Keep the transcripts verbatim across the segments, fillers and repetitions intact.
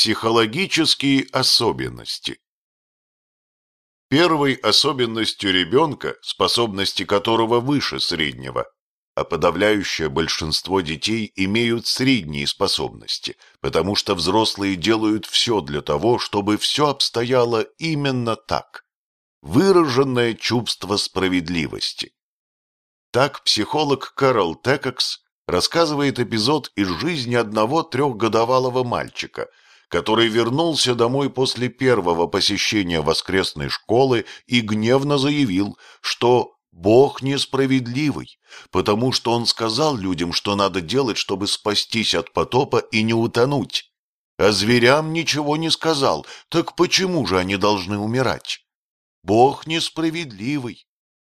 Психологические особенности. Первой особенностью ребенка, способности которого выше среднего, а подавляющее большинство детей имеют средние способности, потому что взрослые делают все для того, чтобы все обстояло именно так. Выраженное чувство справедливости. Так психолог Кэрол Текокс рассказывает эпизод из жизни одного трехгодовалого мальчика, который вернулся домой после первого посещения воскресной школы и гневно заявил, что Бог несправедливый, потому что Он сказал людям, что надо делать, чтобы спастись от потопа и не утонуть. А зверям ничего не сказал, так почему же они должны умирать? Бог несправедливый.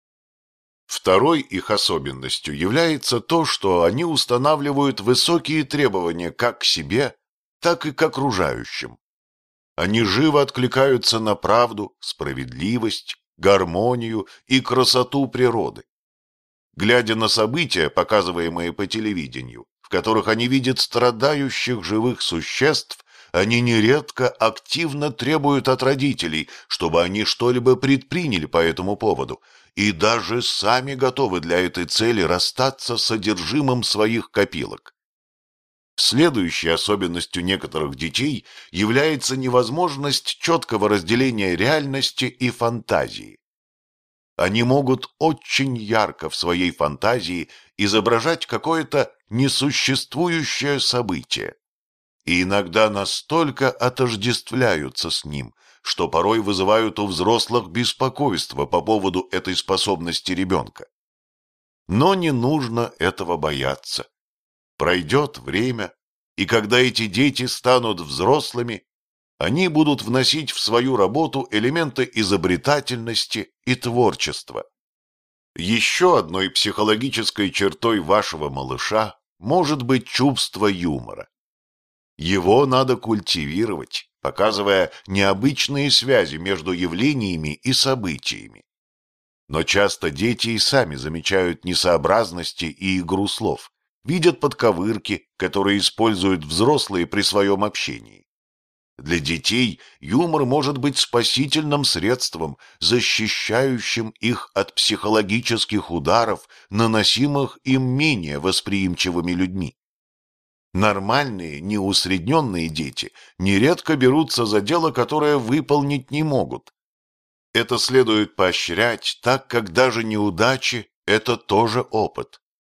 Второй их особенностью является то, что они устанавливают высокие требования как к себе, так и к окружающим. Они живо откликаются на правду, справедливость, гармонию и красоту природы. Глядя на события, показываемые по телевидению, в которых они видят страдающих живых существ, они нередко активно требуют от родителей, чтобы они что-либо предприняли по этому поводу, и даже сами готовы для этой цели расстаться с содержимым своих копилок. Следующей особенностью некоторых детей является невозможность четкого разделения реальности и фантазии. Они могут очень ярко в своей фантазии изображать какое-то несуществующее событие, и иногда настолько отождествляются с ним, что порой вызывают у взрослых беспокойство по поводу этой способности ребенка. Но не нужно этого бояться. Пройдет время, и когда эти дети станут взрослыми, они будут вносить в свою работу элементы изобретательности и творчества. Еще одной психологической чертой вашего малыша может быть чувство юмора. Его надо культивировать, показывая необычные связи между явлениями и событиями. Но часто дети и сами замечают несообразности и игру слов, видят подковырки, которые используют взрослые при своем общении. Для детей юмор может быть спасительным средством, защищающим их от психологических ударов, наносимых им менее восприимчивыми людьми. Нормальные, неусредненные дети нередко берутся за дело, которое выполнить не могут. Это следует поощрять, так как даже неудачи – это тоже опыт.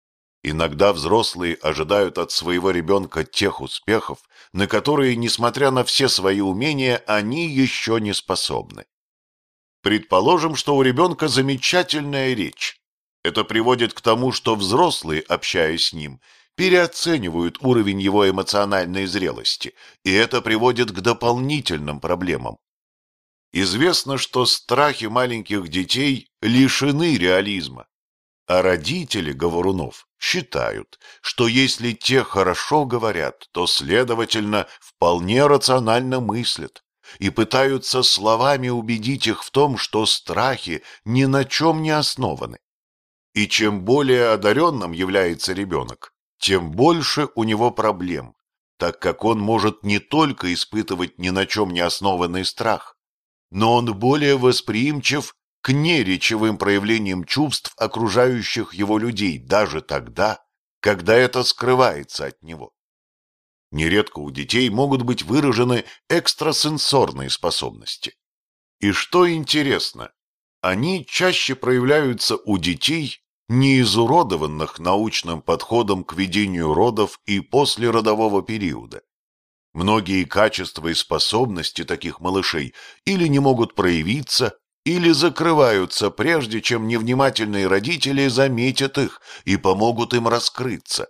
Иногда взрослые ожидают от своего ребенка тех успехов, на которые, несмотря на все свои умения, они еще не способны. Предположим, что у ребенка замечательная речь. Это приводит к тому, что взрослые, общаясь с ним, переоценивают уровень его эмоциональной зрелости, и это приводит к дополнительным проблемам. Известно, что страхи маленьких детей лишены реализма, а родители говорунов считают, что если те хорошо говорят, то, следовательно, вполне рационально мыслят, и пытаются словами убедить их в том, что страхи ни на чем не основаны. И чем более одаренным является ребенок, тем больше у него проблем, так как он может не только испытывать ни на чем не основанный страх, но он более восприимчив к неречевым проявлениям чувств окружающих его людей даже тогда, когда это скрывается от него. Нередко у детей могут быть выражены экстрасенсорные способности. И что интересно, они чаще проявляются у детей, не изуродованных научным подходом к ведению родов и послеродового периода. Многие качества и способности таких малышей или не могут проявиться, или закрываются, прежде чем невнимательные родители заметят их и помогут им раскрыться.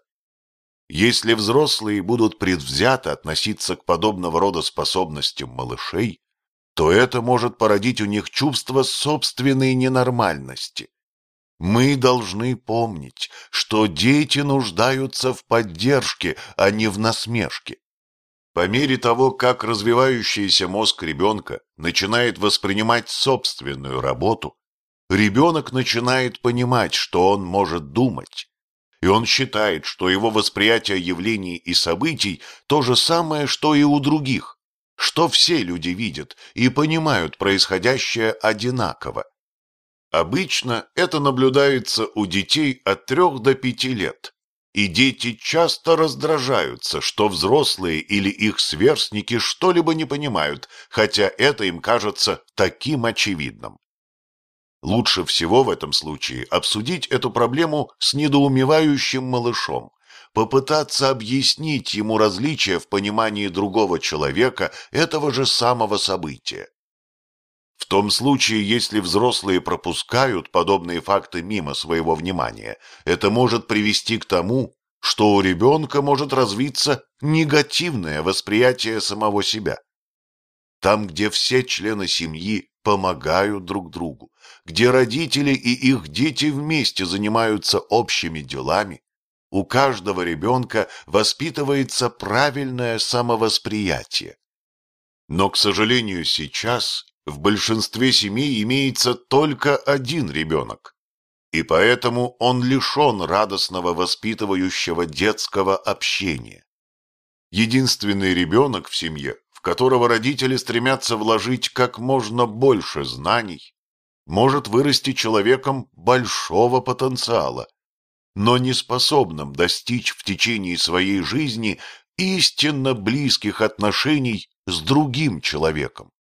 Если взрослые будут предвзято относиться к подобного рода способностям малышей, то это может породить у них чувство собственной ненормальности. Мы должны помнить, что дети нуждаются в поддержке, а не в насмешке. По мере того, как развивающийся мозг ребенка начинает воспринимать собственную работу, ребенок начинает понимать, что он может думать, и он считает, что его восприятие явлений и событий то же самое, что и у других, что все люди видят и понимают происходящее одинаково. Обычно это наблюдается у детей от трех до пяти лет, и дети часто раздражаются, что взрослые или их сверстники что-либо не понимают, хотя это им кажется таким очевидным. Лучше всего в этом случае обсудить эту проблему с недоумевающим малышом, попытаться объяснить ему различия в понимании другого человека этого же самого события. В том случае, если взрослые пропускают подобные факты мимо своего внимания, это может привести к тому, что у ребенка может развиться негативное восприятие самого себя. Там, где все члены семьи помогают друг другу, где родители и их дети вместе занимаются общими делами, у каждого ребенка воспитывается правильное самовосприятие. Но, к сожалению, сейчас в большинстве семей имеется только один ребенок, и поэтому он лишен радостного воспитывающего детского общения. Единственный ребенок в семье, в которого родители стремятся вложить как можно больше знаний, может вырасти человеком большого потенциала, но не способным достичь в течение своей жизни истинно близких отношений с другим человеком.